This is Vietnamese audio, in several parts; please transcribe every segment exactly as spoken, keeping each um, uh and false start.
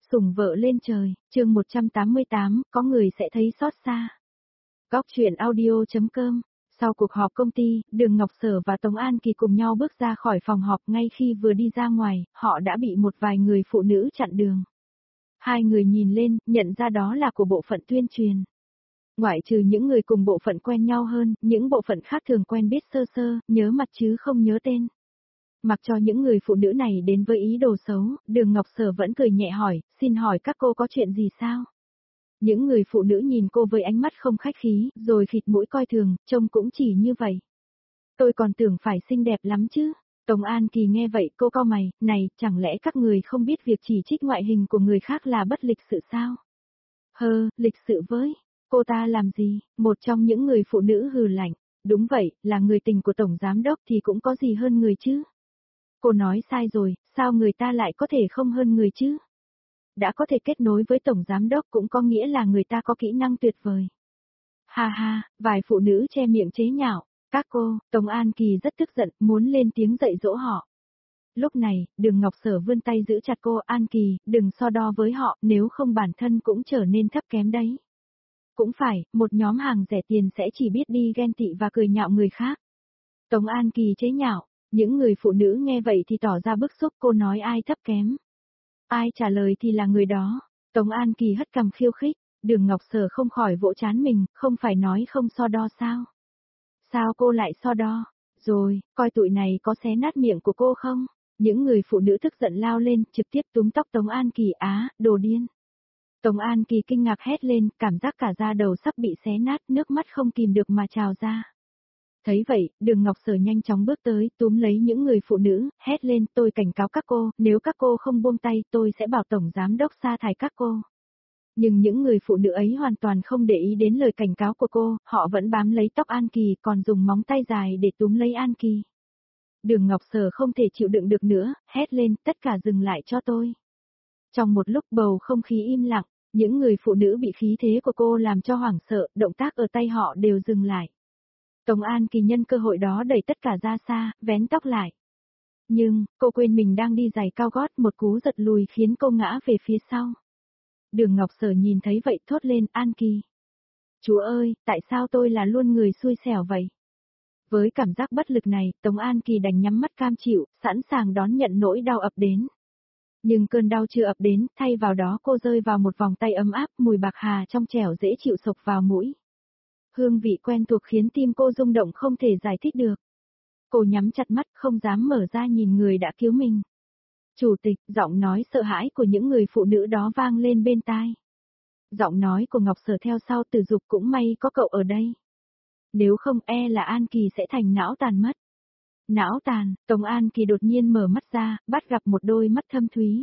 Sủng vợ lên trời, chương một trăm tám mươi tám, có người sẽ thấy xót xa. Góc truyện audio.com. Sau cuộc họp công ty, Đường Ngọc Sở và Tống An Kỳ cùng nhau bước ra khỏi phòng họp, ngay khi vừa đi ra ngoài, họ đã bị một vài người phụ nữ chặn đường. Hai người nhìn lên, nhận ra đó là của bộ phận tuyên truyền. Ngoại trừ những người cùng bộ phận quen nhau hơn, những bộ phận khác thường quen biết sơ sơ, nhớ mặt chứ không nhớ tên. Mặc cho những người phụ nữ này đến với ý đồ xấu, Đường Ngọc Sở vẫn cười nhẹ hỏi, xin hỏi các cô có chuyện gì sao? Những người phụ nữ nhìn cô với ánh mắt không khách khí, rồi khịt mũi coi thường, trông cũng chỉ như vậy. Tôi còn tưởng phải xinh đẹp lắm chứ. Tống An Kỳ nghe vậy cô cau mày, này, chẳng lẽ các người không biết việc chỉ trích ngoại hình của người khác là bất lịch sự sao? Hơ, lịch sự với, cô ta làm gì? Một trong những người phụ nữ hừ lạnh, đúng vậy, là người tình của Tổng Giám Đốc thì cũng có gì hơn người chứ? Cô nói sai rồi, sao người ta lại có thể không hơn người chứ? Đã có thể kết nối với Tổng Giám Đốc cũng có nghĩa là người ta có kỹ năng tuyệt vời. Ha ha, vài phụ nữ che miệng chế nhạo, các cô, Tống An Kỳ rất tức giận, muốn lên tiếng dạy dỗ họ. Lúc này, Đường Ngọc Sở vươn tay giữ chặt cô, An Kỳ, đừng so đo với họ, nếu không bản thân cũng trở nên thấp kém đấy. Cũng phải, một nhóm hàng rẻ tiền sẽ chỉ biết đi ghen tị và cười nhạo người khác. Tống An Kỳ chế nhạo. Những người phụ nữ nghe vậy thì tỏ ra bức xúc, cô nói ai thấp kém. Ai trả lời thì là người đó. Tống An Kỳ hất cằm khiêu khích, Đường Ngọc Sở không khỏi vỗ trán mình, không phải nói không so đo sao? Sao cô lại so đo? Rồi, coi tụi này có xé nát miệng của cô không? Những người phụ nữ tức giận lao lên, trực tiếp túm tóc Tống An Kỳ, á, đồ điên. Tống An Kỳ kinh ngạc hét lên, cảm giác cả da đầu sắp bị xé nát, nước mắt không kìm được mà trào ra. Thấy vậy, Đường Ngọc Sở nhanh chóng bước tới, túm lấy những người phụ nữ, hét lên, tôi cảnh cáo các cô, nếu các cô không buông tay, tôi sẽ bảo Tổng Giám Đốc sa thải các cô. Nhưng những người phụ nữ ấy hoàn toàn không để ý đến lời cảnh cáo của cô, họ vẫn bám lấy tóc An Kỳ, còn dùng móng tay dài để túm lấy An Kỳ. Đường Ngọc Sở không thể chịu đựng được nữa, hét lên, tất cả dừng lại cho tôi. Trong một lúc bầu không khí im lặng, những người phụ nữ bị khí thế của cô làm cho hoảng sợ, động tác ở tay họ đều dừng lại. Tống An Kỳ nhân cơ hội đó đẩy tất cả ra xa, vén tóc lại. Nhưng, cô quên mình đang đi giày cao gót, một cú giật lùi khiến cô ngã về phía sau. Đường Ngọc Sở nhìn thấy vậy thốt lên, An Kỳ. Chúa ơi, tại sao tôi là luôn người xui xẻo vậy? Với cảm giác bất lực này, Tống An Kỳ đành nhắm mắt cam chịu, sẵn sàng đón nhận nỗi đau ập đến. Nhưng cơn đau chưa ập đến, thay vào đó cô rơi vào một vòng tay ấm áp, mùi bạc hà trong trẻo dễ chịu sộc vào mũi. Hương vị quen thuộc khiến tim cô rung động không thể giải thích được. Cô nhắm chặt mắt không dám mở ra nhìn người đã cứu mình. Chủ tịch, giọng nói sợ hãi của những người phụ nữ đó vang lên bên tai. Giọng nói của Ngọc Sở theo sau, Từ Dục, cũng may có cậu ở đây. Nếu không e là An Kỳ sẽ thành não tàn mất. Não tàn, Tống An Kỳ đột nhiên mở mắt ra, bắt gặp một đôi mắt thâm thúy.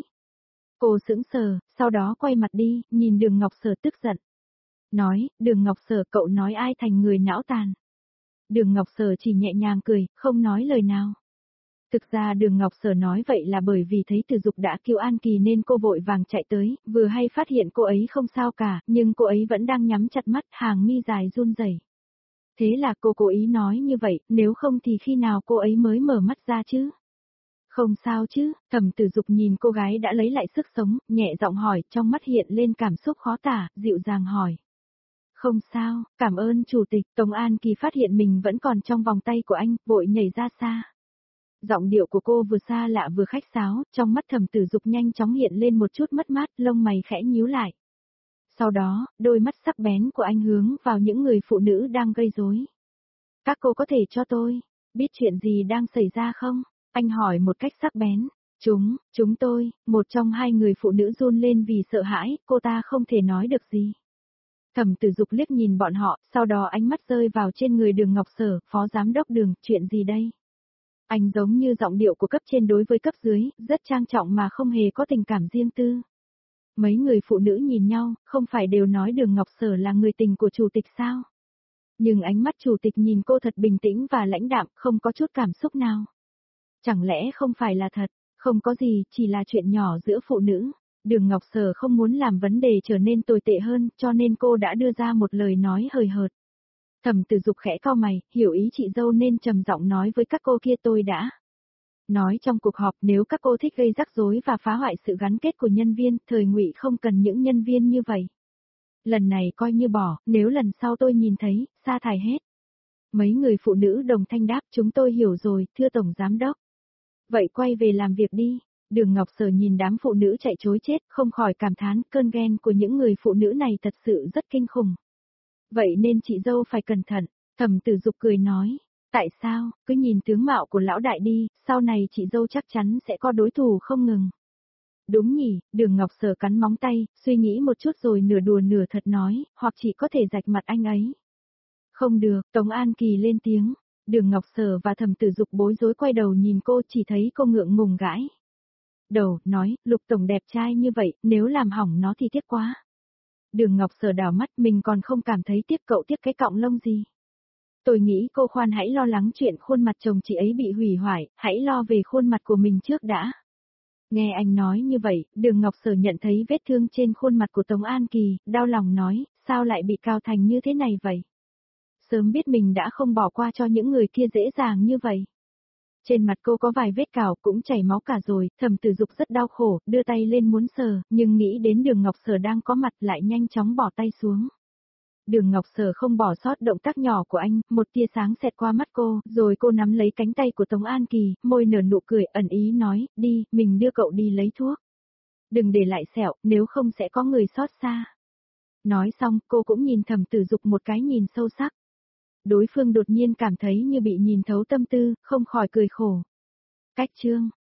Cô sững sờ, sau đó quay mặt đi, nhìn Đường Ngọc Sở tức giận. Nói, Đường Ngọc Sở, cậu nói ai thành người não tàn. Đường Ngọc Sở chỉ nhẹ nhàng cười, không nói lời nào. Thực ra Đường Ngọc Sở nói vậy là bởi vì thấy Từ Dục đã cứu An Kỳ nên cô vội vàng chạy tới, vừa hay phát hiện cô ấy không sao cả, nhưng cô ấy vẫn đang nhắm chặt mắt, hàng mi dài run rẩy. Thế là cô cố ý nói như vậy, nếu không thì khi nào cô ấy mới mở mắt ra chứ? Không sao chứ, Thẩm Tử Dục nhìn cô gái đã lấy lại sức sống, nhẹ giọng hỏi, trong mắt hiện lên cảm xúc khó tả, dịu dàng hỏi. Không sao, cảm ơn chủ tịch. Tống An Kỳ phát hiện mình vẫn còn trong vòng tay của anh, vội nhảy ra xa. Giọng điệu của cô vừa xa lạ vừa khách sáo, trong mắt Thẩm Tử Dục nhanh chóng hiện lên một chút mất mát, lông mày khẽ nhíu lại. Sau đó, đôi mắt sắc bén của anh hướng vào những người phụ nữ đang gây rối. Các cô có thể cho tôi biết chuyện gì đang xảy ra không? Anh hỏi một cách sắc bén. Chúng, chúng tôi, một trong hai người phụ nữ run lên vì sợ hãi, cô ta không thể nói được gì. Thẩm Tử Dục liếc nhìn bọn họ, sau đó ánh mắt rơi vào trên người Đường Ngọc Sở, Phó Giám Đốc Đường, chuyện gì đây? Anh giống như giọng điệu của cấp trên đối với cấp dưới, rất trang trọng mà không hề có tình cảm riêng tư. Mấy người phụ nữ nhìn nhau, không phải đều nói Đường Ngọc Sở là người tình của chủ tịch sao? Nhưng ánh mắt chủ tịch nhìn cô thật bình tĩnh và lãnh đạm, không có chút cảm xúc nào. Chẳng lẽ không phải là thật? Không có gì, chỉ là chuyện nhỏ giữa phụ nữ. Đường Ngọc Sở không muốn làm vấn đề trở nên tồi tệ hơn, cho nên cô đã đưa ra một lời nói hời hợt. Thẩm Tử Dục khẽ cau mày, hiểu ý chị dâu nên trầm giọng nói với các cô kia, tôi đã Nói trong cuộc họp nếu các cô thích gây rắc rối và phá hoại sự gắn kết của nhân viên, thời Ngụy không cần những nhân viên như vậy. Lần này coi như bỏ, nếu lần sau tôi nhìn thấy, sa thải hết. Mấy người phụ nữ đồng thanh đáp, chúng tôi hiểu rồi, thưa Tổng Giám đốc. Vậy quay về làm việc đi. Đường Ngọc Sở nhìn đám phụ nữ chạy trối chết, không khỏi cảm thán, cơn ghen của những người phụ nữ này thật sự rất kinh khủng. Vậy nên chị dâu phải cẩn thận. Thẩm Tử Dục cười nói, tại sao, cứ nhìn tướng mạo của lão đại đi, sau này chị dâu chắc chắn sẽ có đối thủ không ngừng. Đúng nhỉ, Đường Ngọc Sở cắn móng tay, suy nghĩ một chút rồi nửa đùa nửa thật nói, hoặc chỉ có thể rạch mặt anh ấy. Không được, Tống An Kỳ lên tiếng. Đường Ngọc Sở và Thẩm Tử Dục bối rối quay đầu nhìn cô, chỉ thấy cô ngượng ngùng gãi đầu, nói, Lục Tổng đẹp trai như vậy, nếu làm hỏng nó thì tiếc quá. Đường Ngọc Sở đảo mắt, mình còn không cảm thấy tiếc, cậu tiếc cái cọng lông gì. Tôi nghĩ cô khoan hãy lo lắng chuyện khuôn mặt chồng chị ấy bị hủy hoại, hãy lo về khuôn mặt của mình trước đã. Nghe anh nói như vậy, Đường Ngọc Sở nhận thấy vết thương trên khuôn mặt của Tống An Kỳ, đau lòng nói, sao lại bị cao thành như thế này vậy? Sớm biết mình đã không bỏ qua cho những người kia dễ dàng như vậy. Trên mặt cô có vài vết cào cũng chảy máu cả rồi, Thẩm Tử Dục rất đau khổ, đưa tay lên muốn sờ, nhưng nghĩ đến Đường Ngọc Sở đang có mặt lại nhanh chóng bỏ tay xuống. Đường Ngọc Sở không bỏ sót động tác nhỏ của anh, một tia sáng xẹt qua mắt cô, rồi cô nắm lấy cánh tay của Tống An Kỳ, môi nở nụ cười ẩn ý nói, đi, mình đưa cậu đi lấy thuốc. Đừng để lại sẹo, nếu không sẽ có người xót xa. Nói xong, cô cũng nhìn Thẩm Tử Dục một cái nhìn sâu sắc. Đối phương đột nhiên cảm thấy như bị nhìn thấu tâm tư, không khỏi cười khổ. Cách chương